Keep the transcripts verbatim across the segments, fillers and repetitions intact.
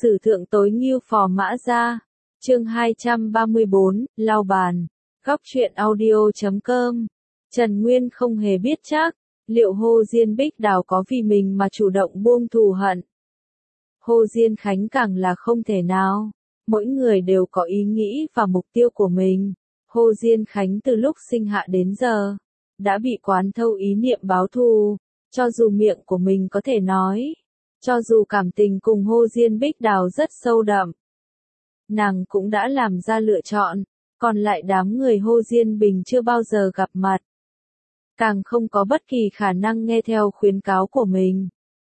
Sử thượng tối ngưu phò mã gia. Chương hai trăm ba mươi bốn, lau bàn. Góc truyện audio chấm com. Trần Nguyên không hề biết chắc, liệu Hồ Diên Bích Đào có vì mình mà chủ động buông thù hận. Hồ Diên Khánh càng là không thể nào. Mỗi người đều có ý nghĩ và mục tiêu của mình. Hồ Diên Khánh từ lúc sinh hạ đến giờ, đã bị quán thâu ý niệm báo thù. Cho dù miệng của mình có thể nói, cho dù cảm tình cùng Hồ Diên Bích Đào rất sâu đậm, nàng cũng đã làm ra lựa chọn, còn lại đám người Hồ Diên Bình chưa bao giờ gặp mặt, càng không có bất kỳ khả năng nghe theo khuyến cáo của mình.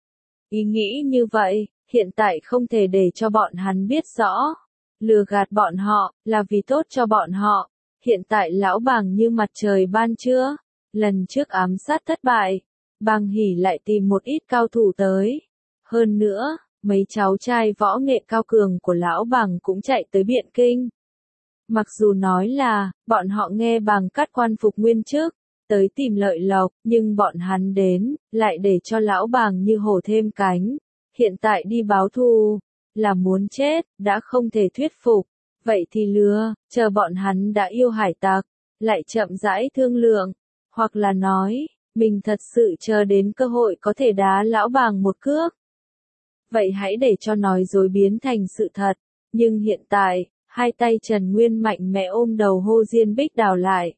Ý nghĩ như vậy, hiện tại không thể để cho bọn hắn biết rõ, lừa gạt bọn họ, là vì tốt cho bọn họ. Hiện tại lão Bàng như mặt trời ban trưa, lần trước ám sát thất bại, Bàng Hỉ lại tìm một ít cao thủ tới. Hơn nữa, mấy cháu trai võ nghệ cao cường của lão Bàng cũng chạy tới Biện Kinh. Mặc dù nói là, bọn họ nghe Bàng cắt quan phục nguyên chức, tới tìm lợi lộc, nhưng bọn hắn đến, lại để cho lão Bàng như hổ thêm cánh. Hiện tại đi báo thù, là muốn chết, đã không thể thuyết phục. Vậy thì lừa, chờ bọn hắn đã yêu hải tặc, lại chậm rãi thương lượng. Hoặc là nói, mình thật sự chờ đến cơ hội có thể đá lão Bàng một cước. Vậy hãy để cho nói dối biến thành sự thật. Nhưng hiện tại, hai tay Trần Nguyên mạnh mẽ ôm đầu Hồ Diên Bích Đào lại.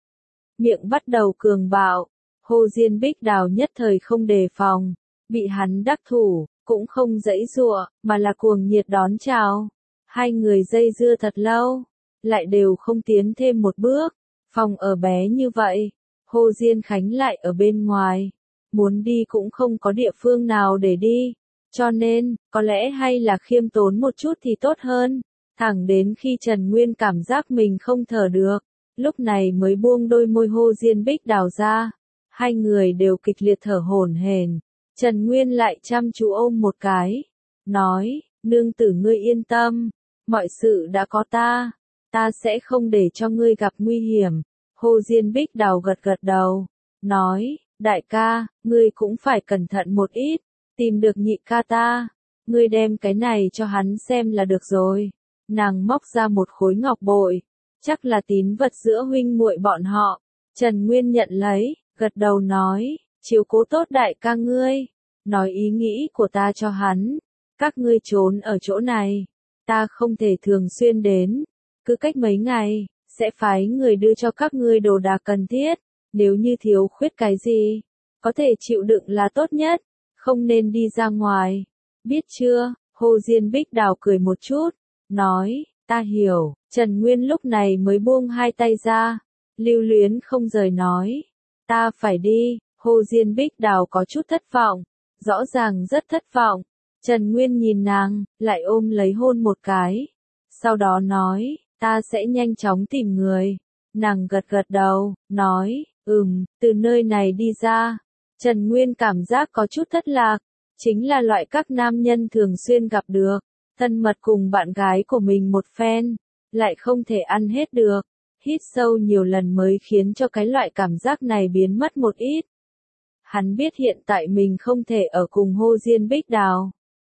Miệng bắt đầu cường bạo. Hồ Diên Bích Đào nhất thời không đề phòng, bị hắn đắc thủ, cũng không giãy giụa, mà là cuồng nhiệt đón chào. Hai người dây dưa thật lâu, lại đều không tiến thêm một bước. Phòng ở bé như vậy, Hồ Diên Khánh lại ở bên ngoài, muốn đi cũng không có địa phương nào để đi. Cho nên, có lẽ hay là khiêm tốn một chút thì tốt hơn. Thẳng đến khi Trần Nguyên cảm giác mình không thở được, lúc này mới buông đôi môi Hồ Diên Bích Đào ra. Hai người đều kịch liệt thở hổn hển. Trần Nguyên lại chăm chú ôm một cái, nói, nương tử ngươi yên tâm, mọi sự đã có ta, ta sẽ không để cho ngươi gặp nguy hiểm. Hồ Diên Bích Đào gật gật đầu, nói, đại ca, ngươi cũng phải cẩn thận một ít, tìm được nhị ca ta, ngươi đem cái này cho hắn xem là được rồi. Nàng móc ra một khối ngọc bội, chắc là tín vật giữa huynh muội bọn họ. Trần Nguyên nhận lấy, gật đầu nói, chiếu cố tốt đại ca ngươi, nói ý nghĩ của ta cho hắn. Các ngươi trốn ở chỗ này, ta không thể thường xuyên đến, cứ cách mấy ngày, sẽ phái người đưa cho các ngươi đồ đạc cần thiết. Nếu như thiếu khuyết cái gì, có thể chịu đựng là tốt nhất, không nên đi ra ngoài. Biết chưa? Hồ Diên Bích Đào cười một chút, nói, ta hiểu. Trần Nguyên lúc này mới buông hai tay ra, lưu luyến không rời nói, ta phải đi. Hồ Diên Bích Đào có chút thất vọng, rõ ràng rất thất vọng. Trần Nguyên nhìn nàng, lại ôm lấy hôn một cái. Sau đó nói, ta sẽ nhanh chóng tìm người. Nàng gật gật đầu, nói, ừm, từ nơi này đi ra. Trần Nguyên cảm giác có chút thất lạc, chính là loại các nam nhân thường xuyên gặp được, thân mật cùng bạn gái của mình một phen, lại không thể ăn hết được. Hít sâu nhiều lần mới khiến cho cái loại cảm giác này biến mất một ít. Hắn biết hiện tại mình không thể ở cùng Hồ Diên Bích Đào.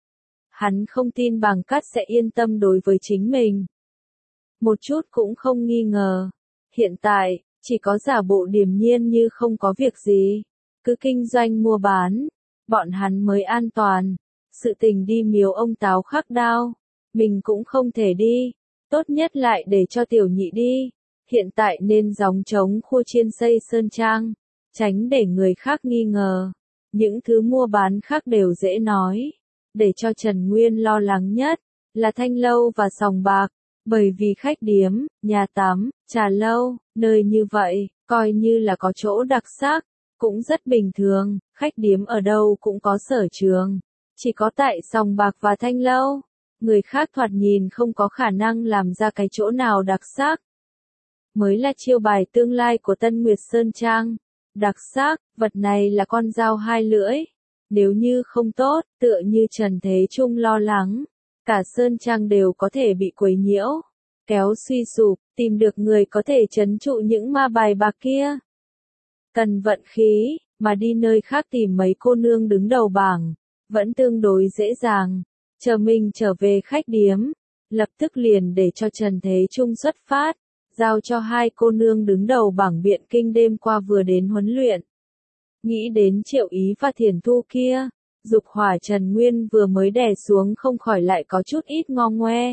Hắn không tin Bàng Cát sẽ yên tâm đối với chính mình. Một chút cũng không nghi ngờ. Hiện tại, chỉ có giả bộ điềm nhiên như không có việc gì. Cứ kinh doanh mua bán, bọn hắn mới an toàn. Sự tình đi miếu ông Táo khắc đao, mình cũng không thể đi. Tốt nhất lại để cho tiểu nhị đi. Hiện tại nên gióng trống khua chiên xây sơn trang, tránh để người khác nghi ngờ. Những thứ mua bán khác đều dễ nói. Để cho Trần Nguyên lo lắng nhất, là thanh lâu và sòng bạc. Bởi vì khách điếm, nhà tắm, trà lâu, nơi như vậy, coi như là có chỗ đặc sắc, cũng rất bình thường. Khách điếm ở đâu cũng có sở trường. Chỉ có tại sòng bạc và thanh lâu, người khác thoạt nhìn không có khả năng làm ra cái chỗ nào đặc sắc. Mới là chiêu bài tương lai của Tân Nguyệt Sơn Trang. Đặc sắc, vật này là con dao hai lưỡi. Nếu như không tốt, tựa như Trần Thế Trung lo lắng, cả Sơn Trang đều có thể bị quấy nhiễu, kéo suy sụp, tìm được người có thể trấn trụ những ma bài bạc kia. Cần vận khí, mà đi nơi khác tìm mấy cô nương đứng đầu bảng, vẫn tương đối dễ dàng. chờ mình trở về khách điếm, lập tức liền để cho Trần Thế Trung xuất phát, giao cho hai cô nương đứng đầu bảng biện kinh đêm qua vừa đến huấn luyện. Nghĩ đến Triệu Ý và Thiền Thu kia, dục hỏa Trần Nguyên vừa mới đè xuống không khỏi lại có chút ít ngo ngoe.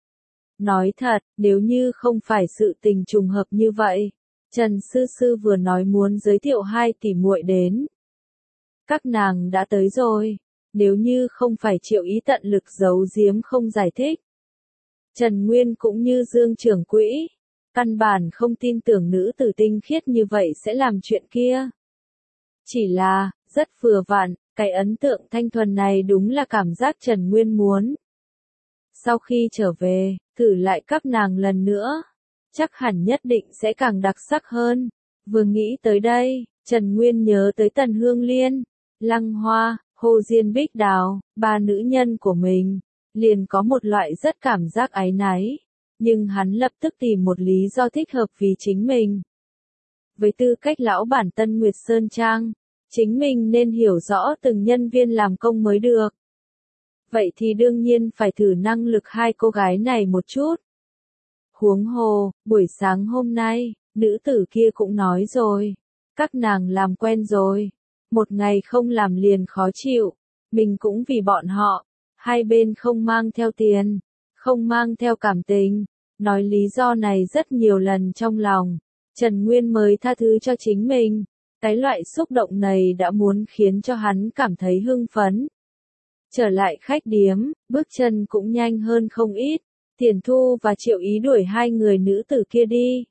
Nói thật, nếu như không phải sự tình trùng hợp như vậy, Trần Sư Sư vừa nói muốn giới thiệu hai tỷ muội đến. Các nàng đã tới rồi, nếu như không phải Triệu Ý tận lực giấu giếm không giải thích. Trần Nguyên cũng như Dương trưởng quỹ, căn bản không tin tưởng nữ tử tinh khiết như vậy sẽ làm chuyện kia. Chỉ là, rất vừa vặn, cái ấn tượng thanh thuần này đúng là cảm giác Trần Nguyên muốn. Sau khi trở về, thử lại các nàng lần nữa, chắc hẳn nhất định sẽ càng đặc sắc hơn. Vừa nghĩ tới đây, Trần Nguyên nhớ tới Tần Hương Liên, Lăng Hoa, Hồ Diên Bích Đào, ba nữ nhân của mình, liền có một loại rất cảm giác áy náy, nhưng hắn lập tức tìm một lý do thích hợp vì chính mình. Với tư cách lão bản Tân Nguyệt Sơn Trang, chính mình nên hiểu rõ từng nhân viên làm công mới được. Vậy thì đương nhiên phải thử năng lực hai cô gái này một chút. Huống hồ, buổi sáng hôm nay, nữ tử kia cũng nói rồi, các nàng làm quen rồi, một ngày không làm liền khó chịu, mình cũng vì bọn họ, hai bên không mang theo tiền, không mang theo cảm tình, nói lý do này rất nhiều lần trong lòng, Trần Nguyên mới tha thứ cho chính mình, cái loại xúc động này đã muốn khiến cho hắn cảm thấy hưng phấn. Trở lại khách điếm, bước chân cũng nhanh hơn không ít, Tiền Thu và Triệu Ý đuổi hai người nữ tử kia đi.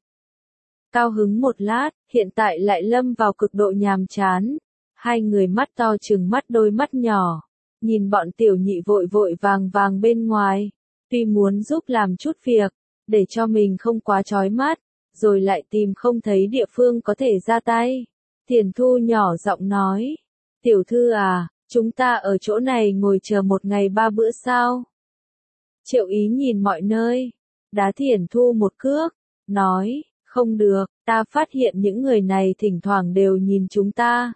Cao hứng một lát, hiện tại lại lâm vào cực độ nhàm chán. Hai người mắt to trừng mắt đôi mắt nhỏ, nhìn bọn tiểu nhị vội vội vàng vàng bên ngoài, tuy muốn giúp làm chút việc, để cho mình không quá chói mắt, rồi lại tìm không thấy địa phương có thể ra tay. Tiền Thu nhỏ giọng nói, tiểu thư à, chúng ta ở chỗ này ngồi chờ một ngày ba bữa sao? Triệu Ý nhìn mọi nơi, đá Tiền Thu một cước, nói, không được, ta phát hiện những người này thỉnh thoảng đều nhìn chúng ta.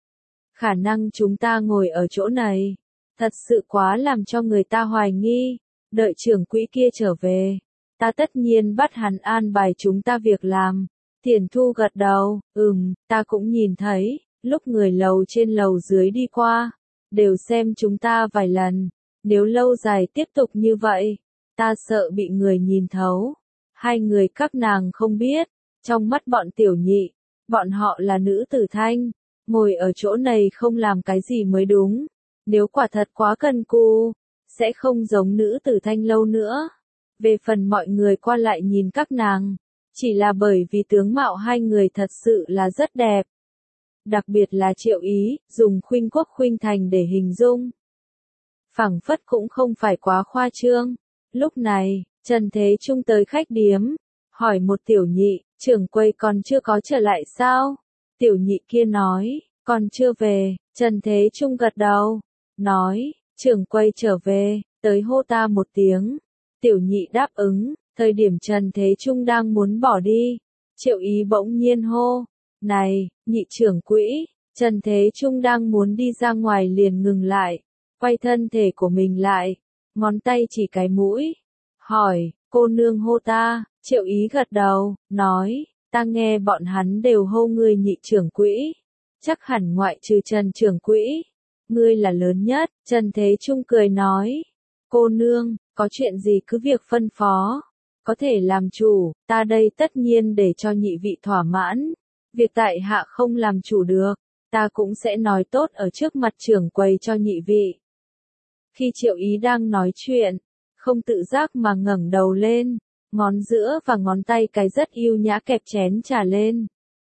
Khả năng chúng ta ngồi ở chỗ này, thật sự quá làm cho người ta hoài nghi, đợi trưởng quỹ kia trở về, ta tất nhiên bắt hắn an bài chúng ta việc làm. Tiền Thu gật đầu, ừm, ta cũng nhìn thấy, lúc người lầu trên lầu dưới đi qua, đều xem chúng ta vài lần, nếu lâu dài tiếp tục như vậy, ta sợ bị người nhìn thấu. Hai người các nàng không biết, trong mắt bọn tiểu nhị, bọn họ là nữ tử thanh, ngồi ở chỗ này không làm cái gì mới đúng, nếu quả thật quá cần cù, sẽ không giống nữ tử thanh lâu nữa. Về phần mọi người qua lại nhìn các nàng, chỉ là bởi vì tướng mạo hai người thật sự là rất đẹp. Đặc biệt là Triệu Ý, dùng khuynh quốc khuynh thành để hình dung. Phảng phất cũng không phải quá khoa trương. Lúc này, Trần Thế Trung tới khách điếm, hỏi một tiểu nhị, trưởng quầy còn chưa có trở lại sao? Tiểu nhị kia nói, còn chưa về. Trần Thế Trung gật đầu, nói, trưởng quầy trở về, tới hô ta một tiếng. Tiểu nhị đáp ứng, thời điểm Trần Thế Trung đang muốn bỏ đi, Triệu Ý bỗng nhiên hô, này, nhị trưởng quỹ. Trần Thế Trung đang muốn đi ra ngoài liền ngừng lại, quay thân thể của mình lại, ngón tay chỉ cái mũi, hỏi, cô nương hô ta. Triệu Ý gật đầu, nói, ta nghe bọn hắn đều hô ngươi nhị trưởng quỹ, chắc hẳn ngoại trừ Trần trưởng quỹ, ngươi là lớn nhất. Trần Thế Trung cười nói, cô nương, có chuyện gì cứ việc phân phó, có thể làm chủ, ta đây tất nhiên để cho nhị vị thỏa mãn, việc tại hạ không làm chủ được, ta cũng sẽ nói tốt ở trước mặt trưởng quầy cho nhị vị. Khi Triệu Ý đang nói chuyện, không tự giác mà ngẩng đầu lên, ngón giữa và ngón tay cái rất yêu nhã kẹp chén trà lên.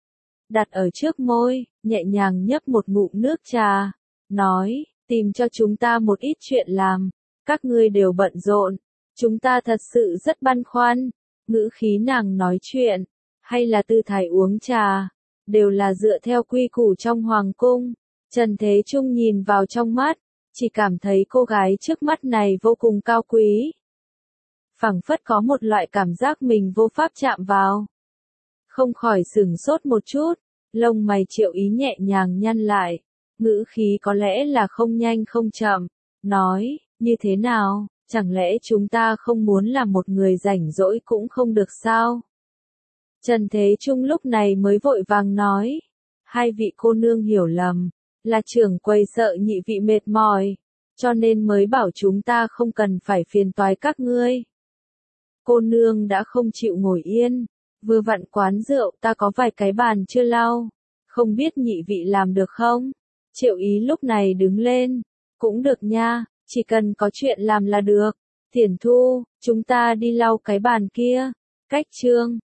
Đặt ở trước môi, nhẹ nhàng nhấp một ngụm nước trà, nói, tìm cho chúng ta một ít chuyện làm, các ngươi đều bận rộn, chúng ta thật sự rất băn khoăn. Ngữ khí nàng nói chuyện, hay là tư thái uống trà, đều là dựa theo quy củ trong hoàng cung. Trần Thế Trung nhìn vào trong mắt, chỉ cảm thấy cô gái trước mắt này vô cùng cao quý. Phảng phất có một loại cảm giác mình vô pháp chạm vào. Không khỏi sửng sốt một chút, lông mày Triệu Ý nhẹ nhàng nhăn lại, ngữ khí có lẽ là không nhanh không chậm, nói, Như thế nào, chẳng lẽ chúng ta không muốn làm một người rảnh rỗi cũng không được sao? Trần Thế Trung lúc này mới vội vàng nói. Hai vị cô nương hiểu lầm, là trưởng quầy sợ nhị vị mệt mỏi, cho nên mới bảo chúng ta không cần phải phiền toái các ngươi. Cô nương đã không chịu ngồi yên, vừa vặn quán rượu ta có vài cái bàn chưa lau, không biết nhị vị làm được không? Triệu Ý lúc này đứng lên, cũng được nha, chỉ cần có chuyện làm là được. Tiền Thu, chúng ta đi lau cái bàn kia. Cách Trương